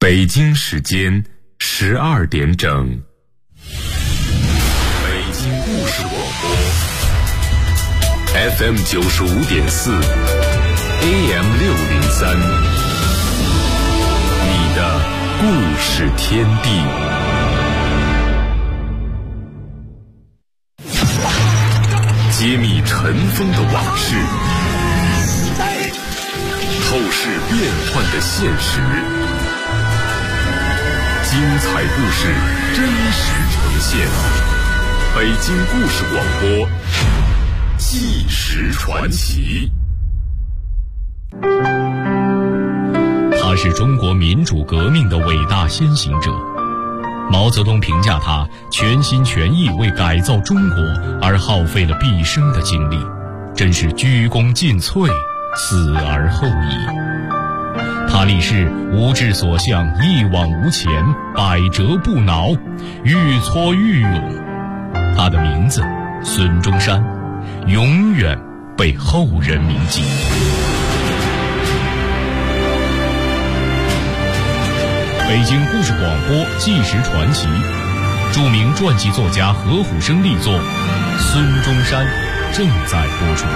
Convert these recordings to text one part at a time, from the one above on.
北京时间12点整，北京故事广播 FM 95.4 AM 603，你的故事天地。揭秘尘封的往事，透视变幻的现实，精彩故事真实呈现。北京故事广播，纪实传奇。 他是中国民主革命的伟大先行者。毛泽东评价他全心全意为改造中国而耗费了毕生的精力，真是鞠躬尽瘁，死而后已。他立誓无志所向，一往无前，百折不挠，愈挫愈勇。他的名字孙中山，永远被后人铭记。北京故事广播纪实传奇，著名传记作家何虎生力作《孙中山》正在播出。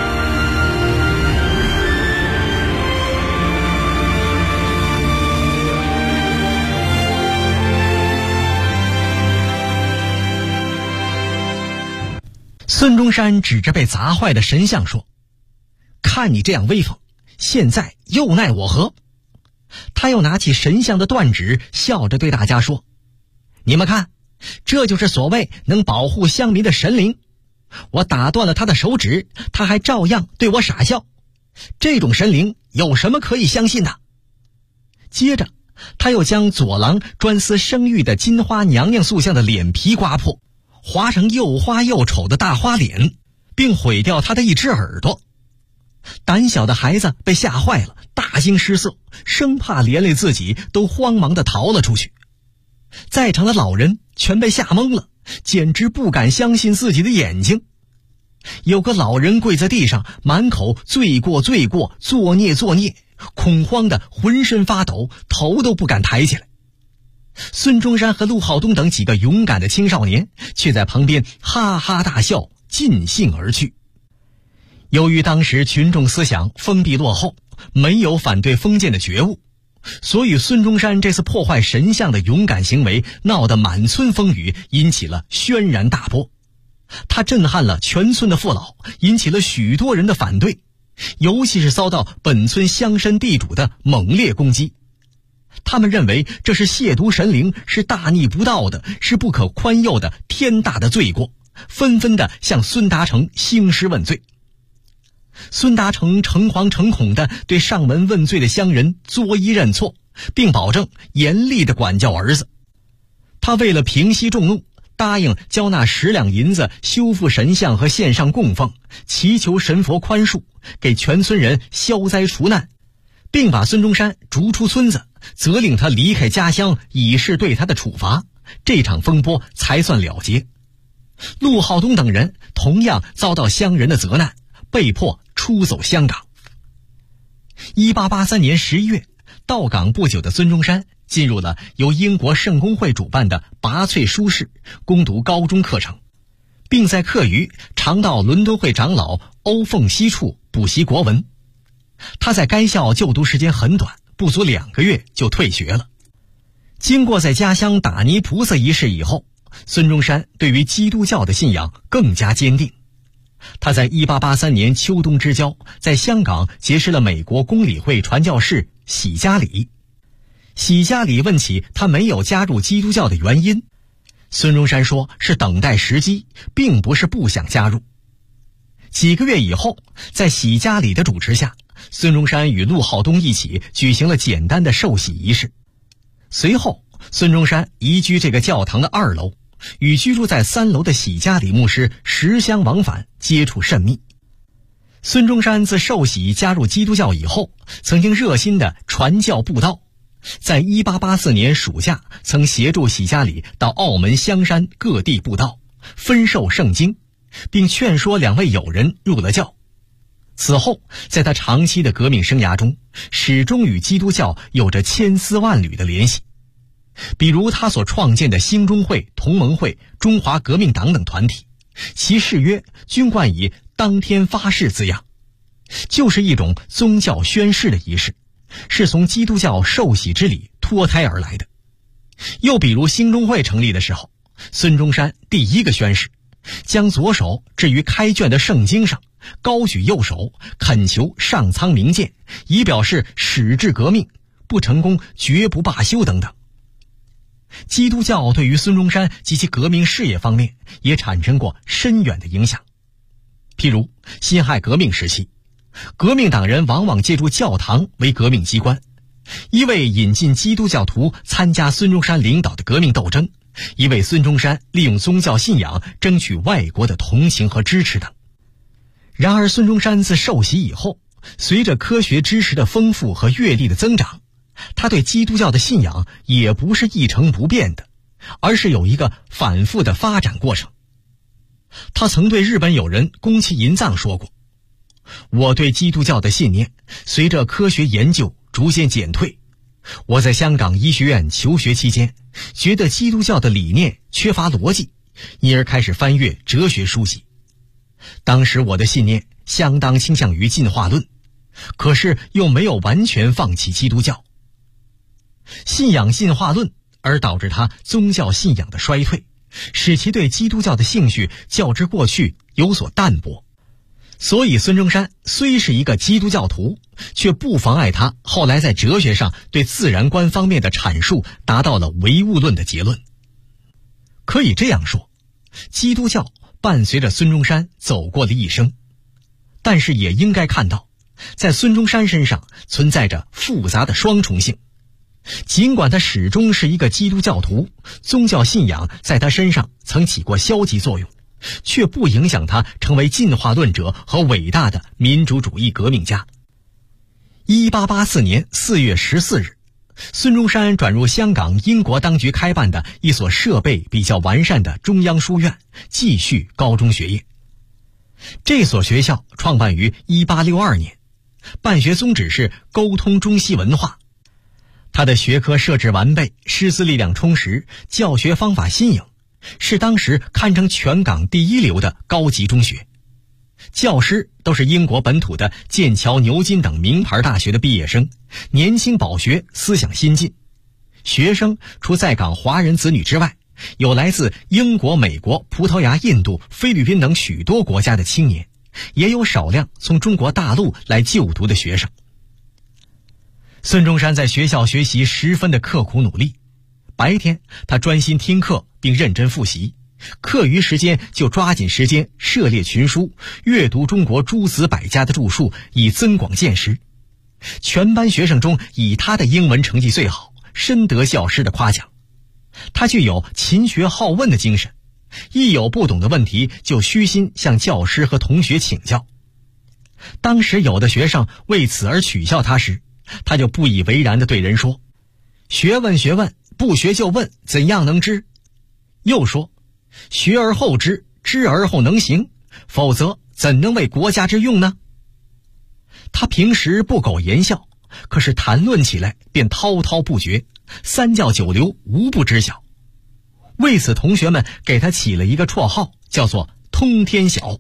孙中山指着被砸坏的神像说：“看你这样威风，现在又奈我何？”他又拿起神像的断指，笑着对大家说：“你们看，这就是所谓能保护乡民的神灵。我打断了他的手指，他还照样对我傻笑。这种神灵有什么可以相信的？”接着，他又将左廊专司生育的金花娘娘塑像的脸皮刮破，划成又花又丑的大花脸，并毁掉他的一只耳朵。胆小的孩子被吓坏了，大惊失色，生怕连累自己，都慌忙地逃了出去。在场的老人全被吓懵了，简直不敢相信自己的眼睛。有个老人跪在地上，满口罪过罪过，作孽作孽，恐慌得浑身发抖，头都不敢抬起来。孙中山和陆浩东等几个勇敢的青少年却在旁边哈哈大笑，尽兴而去。由于当时群众思想封闭落后，没有反对封建的觉悟，所以孙中山这次破坏神像的勇敢行为闹得满村风雨，引起了轩然大波。他震撼了全村的父老，引起了许多人的反对，尤其是遭到本村乡绅地主的猛烈攻击。他们认为这是亵渎神灵，是大逆不道的，是不可宽宥的天大的罪过，纷纷地向孙达成兴师问罪。孙达成诚惶诚恐地对上门问罪的乡人作揖认错，并保证严厉地管教儿子。他为了平息众怒，答应交纳10两银子修复神像和献上供奉，祈求神佛宽恕，给全村人消灾除难，并把孙中山逐出村子，责令他离开家乡，以示对他的处罚。这场风波才算了结。陆浩东等人同样遭到乡人的责难，被迫出走香港。1883年11月，到港不久的孙中山进入了由英国圣公会主办的拔萃书室，攻读高中课程，并在课余常到伦敦会长老欧凤西处补习国文。他在该校就读时间很短，不足2个月就退学了。经过在家乡打泥菩萨一事以后，孙中山对于基督教的信仰更加坚定。他在1883年秋冬之交，在香港结识了美国公理会传教士喜加里。喜加里问起他没有加入基督教的原因，孙中山说是等待时机，并不是不想加入。几个月以后，在喜加里的主持下，孙中山与陆浩东一起举行了简单的受洗仪式。随后，孙中山移居这个教堂的2楼，与居住在3楼的喜加里牧师时相往返，接触甚密。孙中山自受洗加入基督教以后，曾经热心地传教布道，在1884年暑假曾协助喜加里到澳门香山各地布道，分授圣经，并劝说2位友人入了教。此后，在他长期的革命生涯中，始终与基督教有着千丝万缕的联系。 比如他所创建的兴中会、同盟会、中华革命党等团体，其誓约均冠以当天发誓字样，就是一种宗教宣誓的仪式，是从基督教受洗之礼脱胎而来的。又比如兴中会成立的时候，孙中山第一个宣誓，将左手置于开卷的圣经上，高举右手，恳求上苍明鉴，以表示矢志革命，不成功绝不罢休等等。基督教对于孙中山及其革命事业方面也产生过深远的影响。譬如辛亥革命时期，革命党人往往借助教堂为革命机关，一为引进基督教徒参加孙中山领导的革命斗争，一为孙中山利用宗教信仰争取外国的同情和支持等。然而孙中山自受洗以后，随着科学知识的丰富和阅历的增长，他对基督教的信仰也不是一成不变的，而是有一个反复的发展过程。他曾对日本友人宫崎银藏说过，我对基督教的信念随着科学研究逐渐减退。我在香港医学院求学期间，觉得基督教的理念缺乏逻辑，因而开始翻阅哲学书籍。当时我的信念相当倾向于进化论，可是又没有完全放弃基督教。信仰进化论而导致他宗教信仰的衰退，使其对基督教的兴趣较之过去有所淡薄。所以孙中山虽是一个基督教徒，却不妨碍他后来在哲学上对自然观方面的阐述达到了唯物论的结论。可以这样说，基督教伴随着孙中山走过了一生，但是也应该看到，在孙中山身上存在着复杂的双重性。尽管他始终是一个基督教徒，宗教信仰在他身上曾起过消极作用，却不影响他成为进化论者和伟大的民主主义革命家。1884年4月14日，孙中山转入香港英国当局开办的一所设备比较完善的中央书院，继续高中学业。这所学校创办于1862年，办学宗旨是沟通中西文化。他的学科设置完备，师资力量充实，教学方法新颖，是当时堪称全港第一流的高级中学。教师都是英国本土的剑桥、牛津等名牌大学的毕业生，年轻饱学，思想新进。学生除在港华人子女之外，有来自英国、美国、葡萄牙、印度、菲律宾等许多国家的青年，也有少量从中国大陆来就读的学生。孙中山在学校学习十分的刻苦努力，白天他专心听课并认真复习，课余时间就抓紧时间涉猎群书，阅读中国诸子百家的著述，以增广见识。全班学生中以他的英文成绩最好，深得教师的夸奖。他具有勤学好问的精神，一有不懂的问题就虚心向教师和同学请教。当时有的学生为此而取笑他时，他就不以为然地对人说，学问学问，不学就问，怎样能知？又说，学而后知，知而后能行，否则怎能为国家之用呢？他平时不苟言笑，可是谈论起来便滔滔不绝，三教九流无不知晓。为此同学们给他起了一个绰号，叫做通天晓。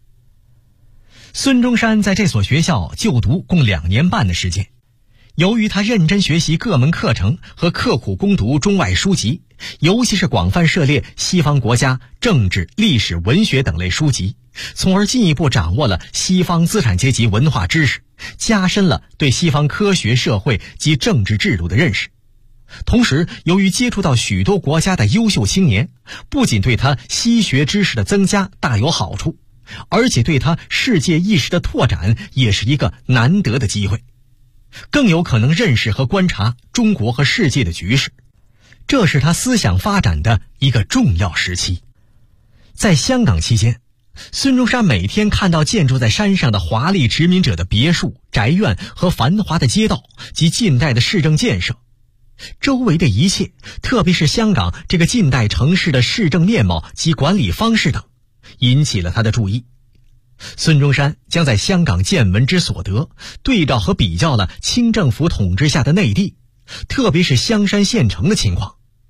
孙中山在这所学校就读共2年半的时间，由于他认真学习各门课程和刻苦攻读中外书籍，尤其是广泛涉猎西方国家政治、历史、文学等类书籍，从而进一步掌握了西方资产阶级文化知识，加深了对西方科学、社会及政治制度的认识。同时，由于接触到许多国家的优秀青年，不仅对他西学知识的增加大有好处，而且对他世界意识的拓展也是一个难得的机会，更有可能认识和观察中国和世界的局势，这是他思想发展的一个重要时期。在香港期间，孙中山每天看到建筑在山上的华丽殖民者的别墅、宅院和繁华的街道及近代的市政建设，周围的一切，特别是香港这个近代城市的市政面貌及管理方式等，引起了他的注意。孙中山将在香港见闻之所得对照和比较了清政府统治下的内地，特别是香山县城的情况，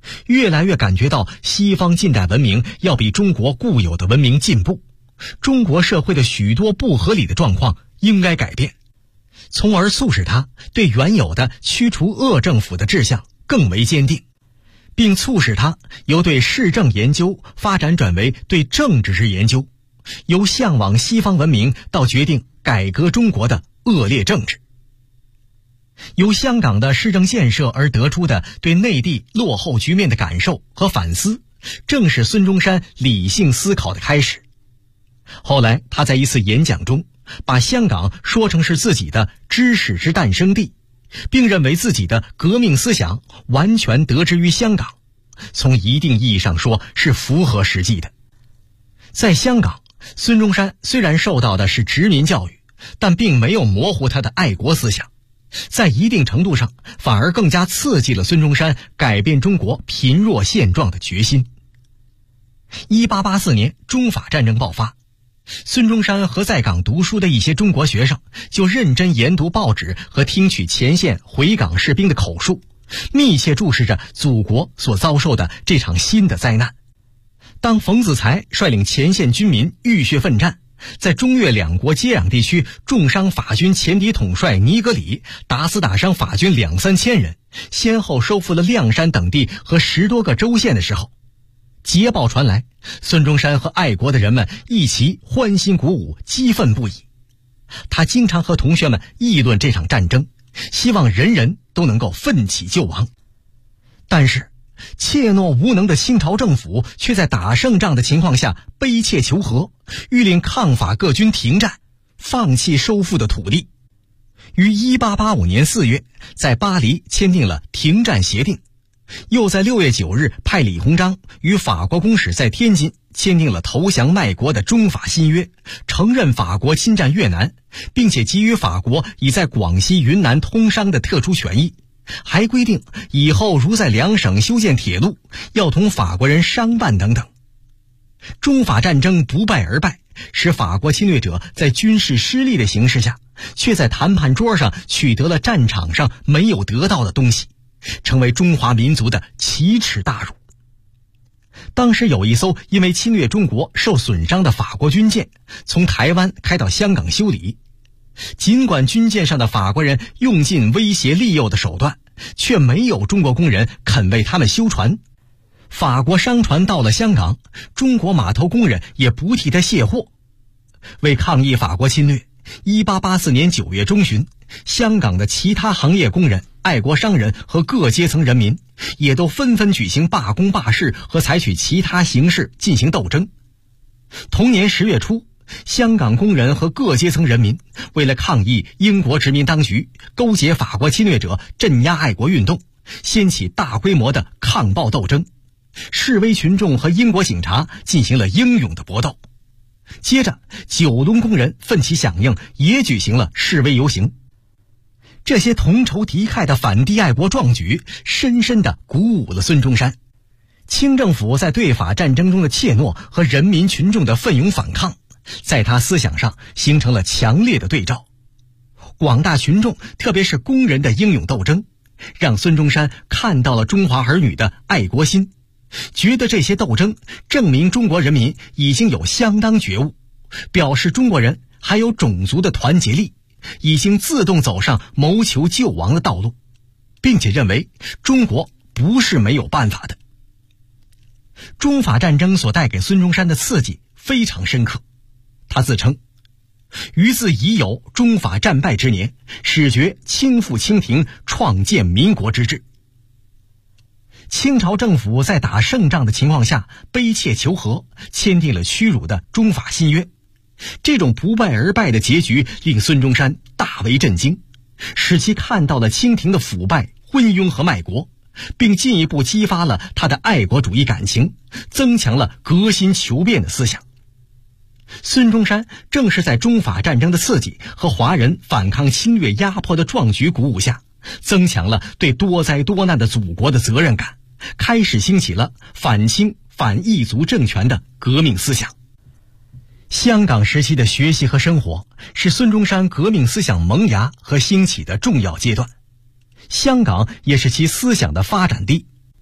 越来越感觉到西方近代文明要比中国固有的文明进步，中国社会的许多不合理的状况应该改变，从而促使他对原有的驱除恶政府的志向更为坚定，并促使他由对市政研究发展转为对政治之研究，由向往西方文明到决定改革中国的恶劣政治。由香港的市政建设而得出的对内地落后局面的感受和反思，正是孙中山理性思考的开始。后来他在一次演讲中把香港说成是自己的知识之诞生地，并认为自己的革命思想完全得之于香港，从一定意义上说是符合实际的。在香港，孙中山虽然受到的是殖民教育，但并没有模糊他的爱国思想，在一定程度上反而更加刺激了孙中山改变中国贫弱现状的决心。1884年中法战争爆发，孙中山和在港读书的一些中国学生就认真研读报纸和听取前线回港士兵的口述，密切注视着祖国所遭受的这场新的灾难。当冯子材率领前线军民浴血奋战，在中越两国接壤地区重伤法军前敌统帅尼格里，打死打伤法军2-3千人，先后收复了亮山等地和10多个州县的时候，捷报传来，孙中山和爱国的人们一齐欢欣鼓舞，激愤不已。他经常和同学们议论这场战争，希望人人都能够奋起救亡。但是怯懦无能的清朝政府却在打胜仗的情况下悲切求和，欲令抗法各军停战，放弃收复的土地。于1885年4月在巴黎签订了停战协定，又在6月9日派李鸿章与法国公使在天津签订了投降卖国的中法新约，承认法国侵占越南，并且给予法国已在广西云南通商的特殊权益，还规定以后如在两省修建铁路，要同法国人商办等等。中法战争不败而败，使法国侵略者在军事失利的形势下，却在谈判桌上取得了战场上没有得到的东西，成为中华民族的奇耻大辱。当时有一艘因为侵略中国受损伤的法国军舰，从台湾开到香港修理。尽管军舰上的法国人用尽威胁利诱的手段，却没有中国工人肯为他们修船。法国商船到了香港，中国码头工人也不替他卸货。为抗议法国侵略，1884年9月中旬，香港的其他行业工人、爱国商人和各阶层人民也都纷纷举行罢工罢市和采取其他形式进行斗争。同年10月初，香港工人和各阶层人民为了抗议英国殖民当局勾结法国侵略者镇压爱国运动，掀起大规模的抗暴斗争。示威群众和英国警察进行了英勇的搏斗。接着，九龙工人奋起响应，也举行了示威游行。这些同仇敌忾的反帝爱国壮举，深深地鼓舞了孙中山。清政府在对法战争中的怯懦和人民群众的奋勇反抗，在他思想上形成了强烈的对照。广大群众，特别是工人的英勇斗争，让孙中山看到了中华儿女的爱国心，觉得这些斗争证明中国人民已经有相当觉悟，表示中国人还有种族的团结力，已经自动走上谋求救亡的道路，并且认为中国不是没有办法的。中法战争所带给孙中山的刺激非常深刻，他自称于自已有中法战败之年，始觉倾覆清廷，创建民国之志。清朝政府在打胜仗的情况下悲切求和，签订了屈辱的中法新约。这种不败而败的结局令孙中山大为震惊，使其看到了清廷的腐败、昏庸和卖国，并进一步激发了他的爱国主义感情，增强了革新求变的思想。孙中山正是在中法战争的刺激和华人反抗侵略压迫的壮举鼓舞下，增强了对多灾多难的祖国的责任感，开始兴起了反清反异族政权的革命思想。香港时期的学习和生活是孙中山革命思想萌芽和兴起的重要阶段，香港也是其思想的发展地。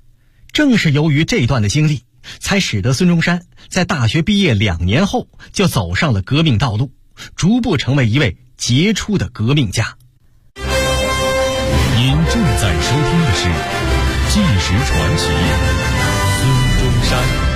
正是由于这段的经历，才使得孙中山在大学毕业2年后就走上了革命道路，逐步成为一位杰出的革命家。 您正在收听的是《纪实传奇》，孙中山。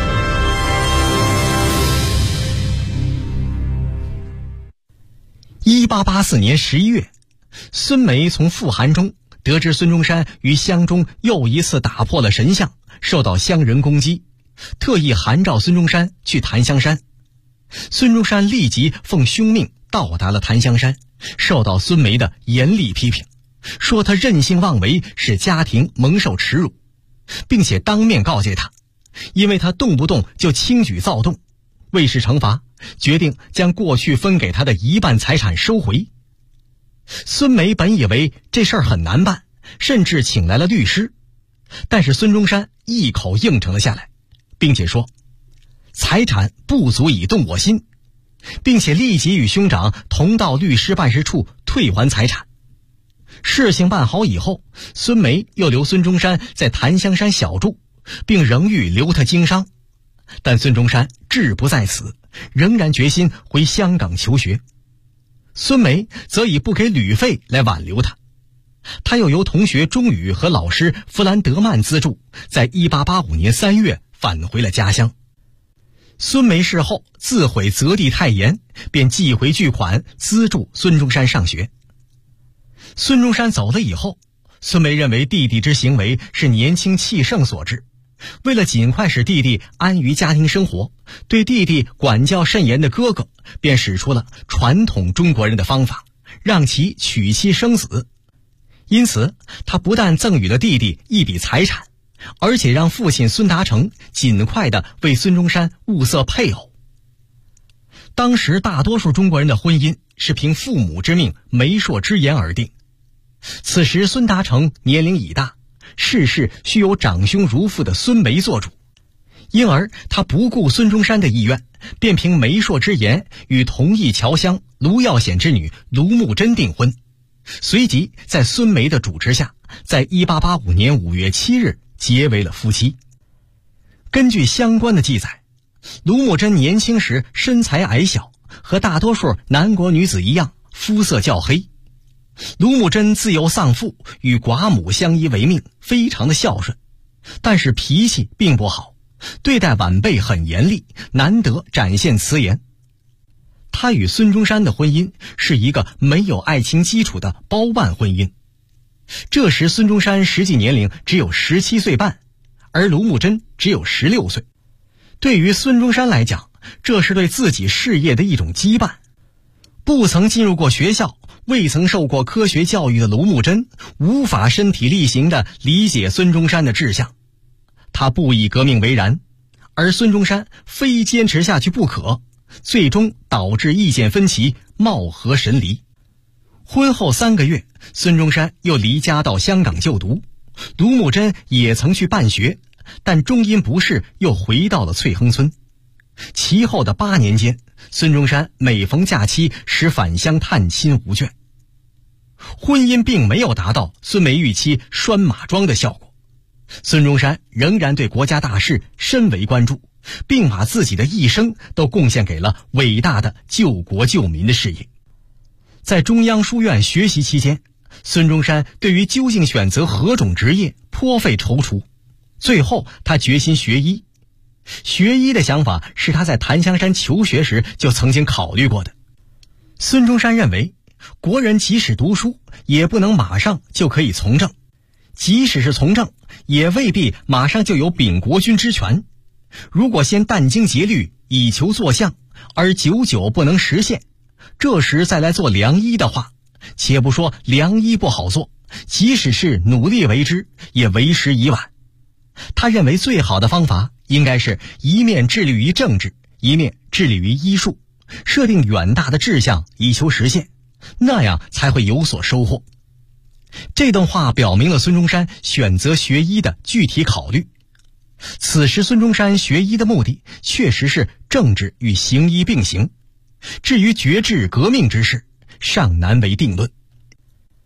1884年11月，孙梅从傅函中得知孙中山于湘中又一次打破了神像，受到湘人攻击，特意函召孙中山去檀香山。孙中山立即奉兄命到达了檀香山，受到孙梅的严厉批评，说他任性妄为，使家庭蒙受耻辱，并且当面告诫他，因为他动不动就轻举躁动，为是惩罚，决定将过去分给他的1半财产收回。孙梅本以为这事儿很难办，甚至请来了律师，但是孙中山一口应承了下来，并且说财产不足以动我心，并且立即与兄长同到律师办事处退还财产。事情办好以后，孙梅又留孙中山在檀香山小住，并仍欲留他经商，但孙中山志不在此，仍然决心回香港求学。孙梅则以不给旅费来挽留他，他又由同学钟宇和老师弗兰德曼资助，在1885年3月返回了家乡。孙梅事后自悔责地太严，便寄回巨款资助孙中山上学。孙中山走了以后，孙梅认为弟弟之行为是年轻气盛所致，为了尽快使弟弟安于家庭生活，对弟弟管教甚严的哥哥便使出了传统中国人的方法，让其娶妻生子。因此他不但赠予了弟弟一笔财产，而且让父亲孙达成尽快地为孙中山物色配偶。当时大多数中国人的婚姻是凭父母之命、媒妁之言而定，此时孙达成年龄已大，事事需由长兄如父的孙梅做主，因而他不顾孙中山的意愿，便凭媒妁之言与同义侨乡卢耀显之女卢慕贞订婚，随即在孙梅的主持下，在1885年5月7日结为了夫妻。根据相关的记载，卢慕贞年轻时身材矮小，和大多数南国女子一样，肤色较黑。卢慕贞自幼丧父，与寡母相依为命，非常的孝顺，但是脾气并不好，对待晚辈很严厉，难得展现慈颜。他与孙中山的婚姻是一个没有爱情基础的包办婚姻。这时孙中山实际年龄只有17岁半，而卢慕贞只有16岁。对于孙中山来讲，这是对自己事业的一种羁绊。不曾进入过学校，未曾受过科学教育的卢慕贞无法身体力行地理解孙中山的志向，他不以革命为然，而孙中山非坚持下去不可，最终导致意见分歧，貌合神离。婚后3个月，孙中山又离家到香港就读，卢慕贞也曾去办学，但终因不适又回到了翠亨村。其后的8年间，孙中山每逢假期使返乡探亲无倦。婚姻并没有达到孙梅预期拴马桩的效果，孙中山仍然对国家大事深为关注，并把自己的一生都贡献给了伟大的救国救民的事业。在中央书院学习期间，孙中山对于究竟选择何种职业颇费踌躇，最后他决心学医。学医的想法是他在檀香山求学时就曾经考虑过的。孙中山认为，国人即使读书，也不能马上就可以从政，即使是从政，也未必马上就有秉国军之权。如果先殚精竭虑以求作相，而久久不能实现，这时再来做良医的话，且不说良医不好做，即使是努力为之，也为时已晚。他认为最好的方法应该是一面致力于政治，一面致力于医术，设定远大的志向以求实现，那样才会有所收获。这段话表明了孙中山选择学医的具体考虑。此时孙中山学医的目的确实是政治与行医并行，至于决志革命之事，尚难为定论。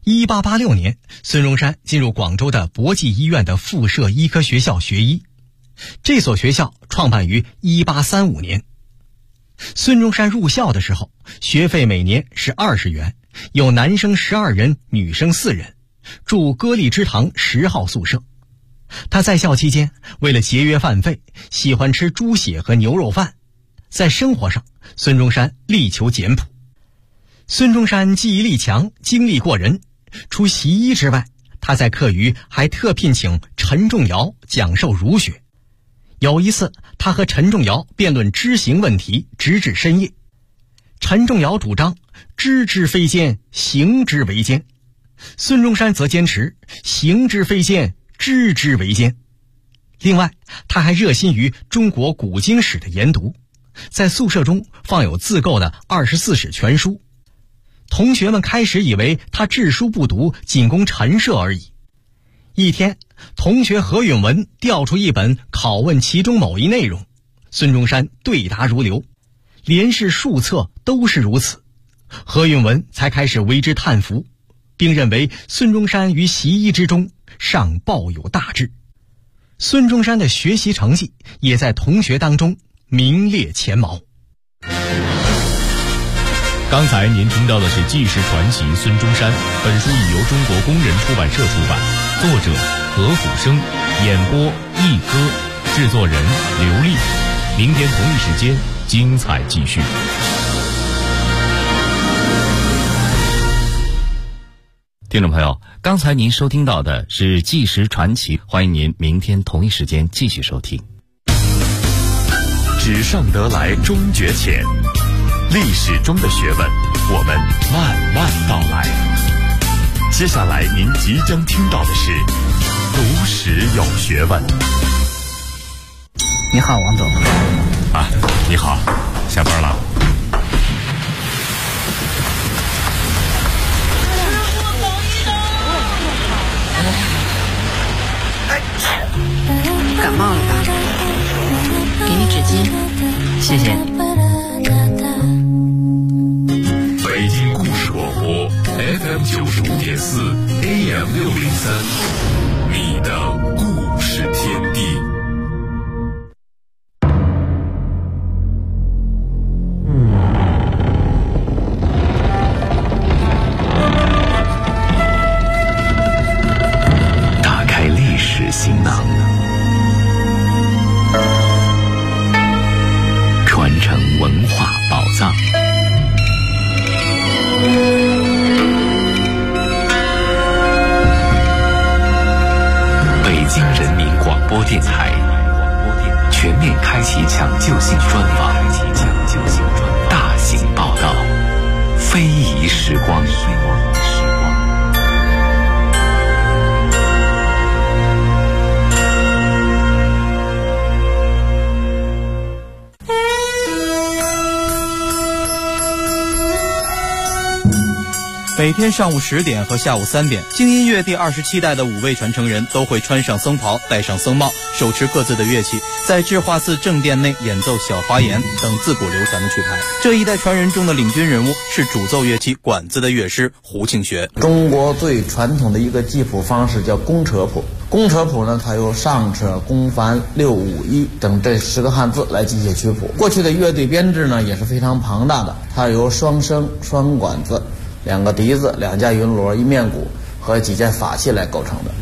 1886年，孙中山进入广州的博济医院的附设医科学校学医。这所学校创办于1835年。孙中山入校的时候，学费每年是20元，有男生12人，女生4人，住歌利之堂10号宿舍。他在校期间，为了节约饭费，喜欢吃猪血和牛肉饭。在生活上，孙中山力求简朴。孙中山记忆力强，精力过人。除习医之外，他在课余还特聘请陈仲尧讲授儒学。有一次，他和陈仲尧辩论知行问题，直至深夜。陈仲尧主张知之非奸，行之为奸；孙中山则坚持行之非奸，知之为奸。另外，他还热心于中国古经史的研读，在宿舍中放有自购的24史全书。同学们开始以为他治书不读，仅供陈设而已。一天，同学何允文调出一本拷问其中某一内容，孙中山对答如流，连试数册都是如此。何允文才开始为之叹服，并认为孙中山于习医之中尚抱有大志。孙中山的学习成绩也在同学当中名列前茅。 刚才您听到的是纪实传奇孙中山，本书已由中国工人出版社出版，作者何虎生，演播一歌，制作人刘丽。明天同一时间精彩继续。 听众朋友，刚才您收听到的是纪实传奇，欢迎您明天同一时间继续收听。 纸上得来终觉浅，历史中的学问，我们慢慢道来。接下来您即将听到的是读史有学问。 你好，王总。 啊，你好，下班了。 感冒了吧？给你纸巾。 谢谢。 北京故事广播 FM 95.4 AM 603，你的故事天地。打开历史行囊，传承文化宝藏。北京人民广播电台全面开启抢救性专访，大型报道，非遗时光。 每天上午10点和下午3点，京音乐第27代的5位传承人都会穿上僧袍，戴上僧帽，手持各自的乐器，在智化寺正殿内演奏小花言等自古流传的曲牌。这一代传人中的领军人物是主奏乐器管子的乐师胡庆学。 中国最传统的一个记谱方式叫公车谱。公车谱呢，它由上车、公繁、六五一等这10个汉字来机械曲谱。过去的乐队编制呢也是非常庞大的，它由双笙、双管子、2个笛子、2架云锣、1面鼓和几件法器来构成的。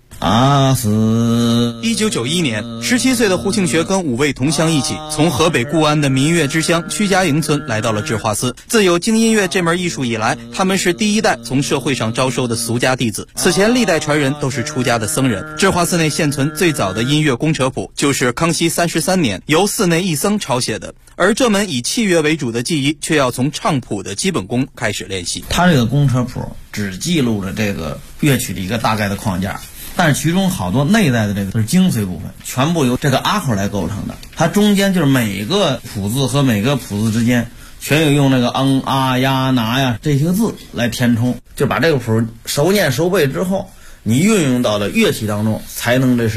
1991年，17岁的胡庆学跟5位同乡一起，从河北固安的民乐之乡屈家营村来到了智化寺。自有京音乐这门艺术以来，他们是第一代从社会上招收的俗家弟子。此前历代传人都是出家的僧人。智化寺内现存最早的音乐公车谱，就是康熙33年由寺内一僧抄写的。而这门以器乐为主的技艺，却要从唱谱的基本功开始练习。 它这个公车谱只记录了这个乐曲的一个大概的框架，但是其中好多内在的这个是精髓部分，全部由这个阿口来构成的。它中间就是每个谱字和每个谱字之间全有用那个啊呀拿呀这些字来填充，就把这个谱熟念熟背之后，你运用到了乐器当中，才能这是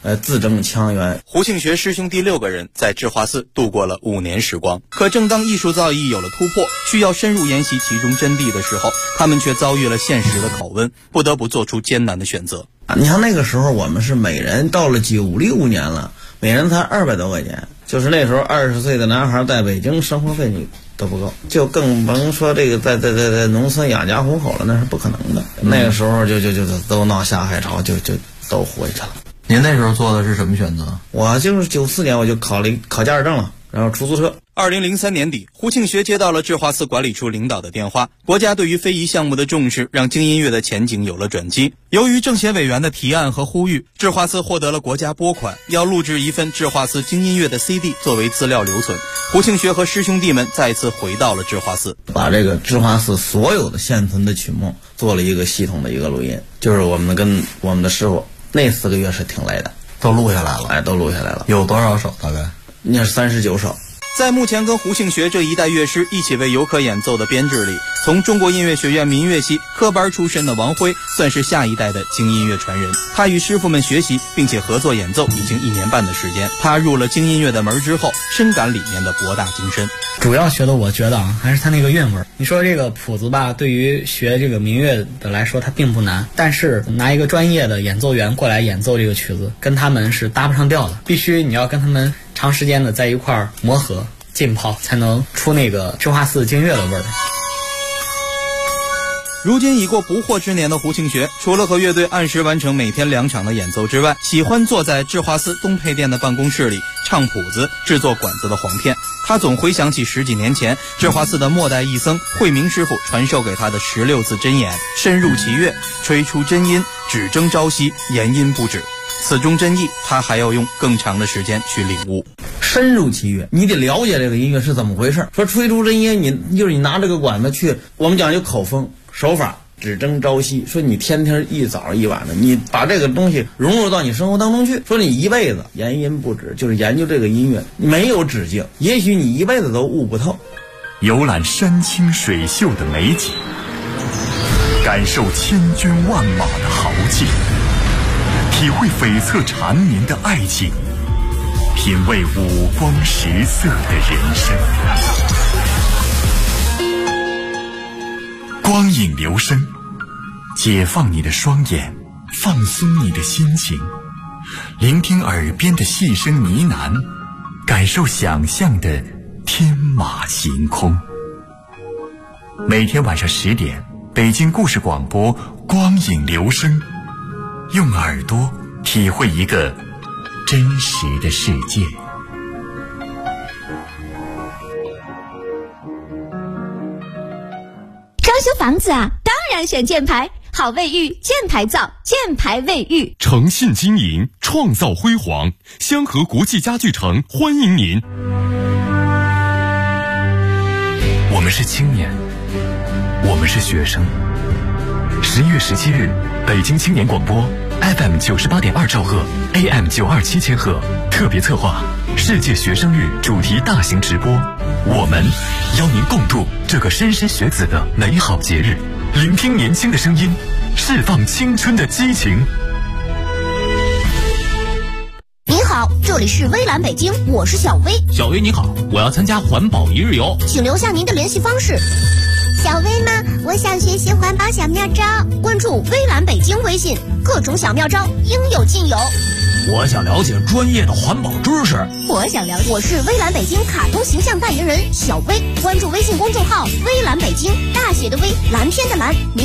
字正腔圆。 胡庆学师兄弟6个人在智化寺度过了5年时光。可正当艺术造诣有了突破，需要深入研习其中真谛的时候，他们却遭遇了现实的拷问，不得不做出艰难的选择。 你像那个时候我们是每人到了96年了，每人才200多块钱，就是那时候20岁的男孩在北京生活费你都不够，就更甭说这个在农村养家糊口了，那是不可能的。那个时候就都闹下海潮，就都回去了。 您那时候做的是什么选择？ 我就是94年我就考驾驶证了，然后出租车。 2003年底，胡庆学接到了智化寺管理处领导的电话，国家对于非遗项目的重视让京音乐的前景有了转机。由于政协委员的提案和呼吁，智化寺获得了国家拨款，要录制一份智化寺京音乐的 CD 作为资料留存。胡庆学和师兄弟们再次回到了智化寺， 把这个智化寺所有的现存的曲目做了一个系统的一个录音，就是我们跟我们的师傅那4个月是挺累的， 都录下来了。 都录下来了。 有多少首？大概那是39首。 在目前跟胡庆学这一代乐师一起为游客演奏的编制里，从中国音乐学院民乐系科班出身的王辉算是下一代的京音乐传人。他与师傅们学习并且合作演奏已经1年半的时间。他入了京音乐的门之后，深感里面的博大精深。 主要学的我觉得还是他那个韵味。你说这个谱子吧，对于学这个民乐的来说它并不难，但是拿一个专业的演奏员过来演奏这个曲子，跟他们是搭不上调的。必须你要跟他们长时间的在一块儿磨合浸泡，才能出那个智化寺京乐的味儿。 如今已过不惑之年的胡庆学，除了和乐队按时完成每天2场的演奏之外，喜欢坐在智化寺东配殿的办公室里唱谱子、制作管子的簧片。他总回想起10几年前智化寺的末代义僧慧明师傅传授给他的16字真言：深入其乐，吹出真音，只争朝夕，言音不止。此中真意，他还要用更长的时间去领悟。 深入其乐，你得了解这个音乐是怎么回事。说吹出真音，你拿这个管子去，我们讲究口风手法，只争朝夕。说你天天一早一晚的，你把这个东西融入到你生活当中去。说你一辈子言音不止，就是研究这个音乐没有止境，也许你一辈子都悟不透。 游览山清水秀的美景，感受千军万马的豪劲，体会悱恻缠绵的爱情，品味五光十色的人生。光影留声，解放你的双眼，放松你的心情，聆听耳边的细声呢喃，感受想象的天马行空。每天晚上10点，北京故事广播光影留声，用耳朵体会一个真实的世界。 装修房子啊，当然选箭牌，好卫浴，箭牌造，箭牌卫浴， 诚信经营，创造辉煌。香河国际家具城欢迎您。 我们是青年，我们是学生。11月17日，北京青年广播 FM 98.2兆赫 AM 927千赫特别策划世界学生日主题大型直播，我们邀您共度这个莘莘学子的美好节日，聆听年轻的声音，释放青春的激情。 您好，这里是微蓝北京，我是小薇。 小薇你好，我要参加环保一日游， 请留下您的联系方式。小薇吗？我想学习环保小妙招，关注微蓝北京微信，各种小妙招应有尽有。 我想了解专业的环保知识。 我想了解，我是微蓝北京卡通形象代言人小薇，关注微信公众号微蓝北京，大写的微，蓝天的蓝。